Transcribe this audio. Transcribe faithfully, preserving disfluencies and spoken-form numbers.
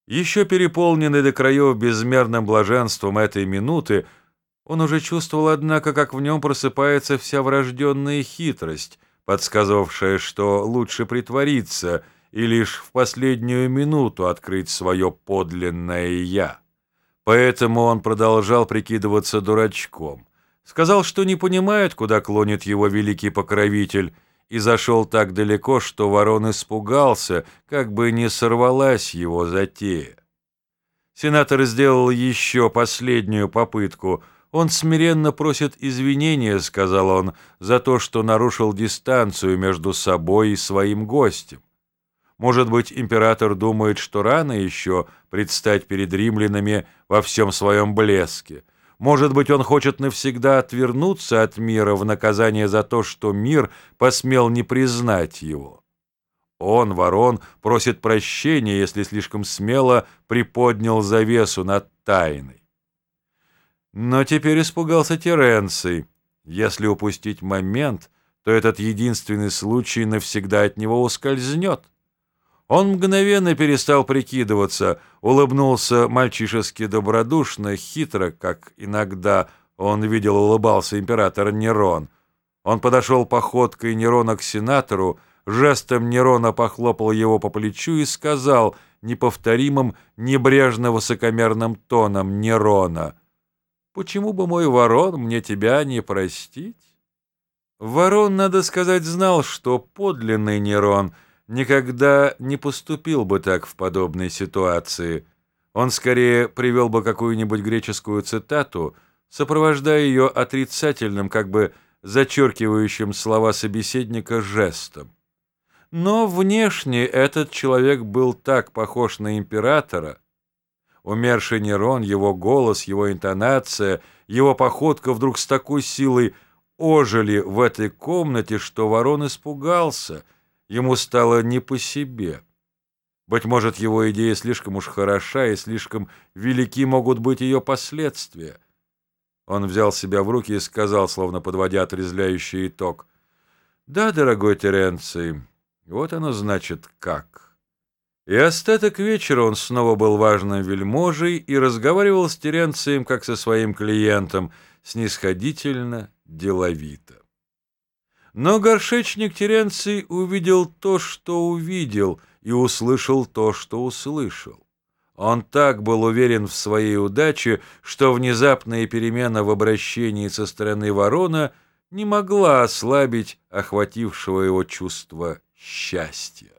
Еще переполненный до краев безмерным блаженством этой минуты, он уже чувствовал, однако, как в нем просыпается вся врожденная хитрость, подсказывавшая, что лучше притвориться и лишь в последнюю минуту открыть свое подлинное «я». Поэтому он продолжал прикидываться дурачком. Сказал, что не понимает, куда клонит его великий покровитель, и зашел так далеко, что ворон испугался, как бы не сорвалась его затея. Сенатор сделал еще последнюю попытку. «Он смиренно просит извинения, — сказал он, — за то, что нарушил дистанцию между собой и своим гостем. Может быть, император думает, что рано еще предстать перед римлянами во всем своем блеске. Может быть, он хочет навсегда отвернуться от мира в наказание за то, что мир посмел не признать его. Он, ворон, просит прощения, если слишком смело приподнял завесу над тайной. Но теперь испугался Теренций. Если упустить момент, то этот единственный случай навсегда от него ускользнет. Он мгновенно перестал прикидываться, улыбнулся мальчишески добродушно, хитро, как иногда он видел улыбался император Нерон. Он подошел походкой Нерона к сенатору, жестом Нерона похлопал его по плечу и сказал неповторимым, небрежно-высокомерным тоном Нерона: «Почему бы, мой ворон, мне тебя не простить?» Ворон, надо сказать, знал, что подлинный Нерон никогда не поступил бы так в подобной ситуации. Он скорее привел бы какую-нибудь греческую цитату, сопровождая ее отрицательным, как бы зачеркивающим слова собеседника жестом. Но внешне этот человек был так похож на императора. Умерший Нерон, его голос, его интонация, его походка вдруг с такой силой ожили в этой комнате, что ворон испугался. Ему стало не по себе. Быть может, его идея слишком уж хороша, и слишком велики могут быть ее последствия. Он взял себя в руки и сказал, словно подводя отрезвляющий итог: «Да, дорогой Теренций, вот оно значит как». И остаток вечера он снова был важным вельможей и разговаривал с Теренцием, как со своим клиентом, снисходительно, деловито. Но горшечник Теренций увидел то, что увидел, и услышал то, что услышал. Он так был уверен в своей удаче, что внезапная перемена в обращении со стороны ворона не могла ослабить охватившего его чувство счастья.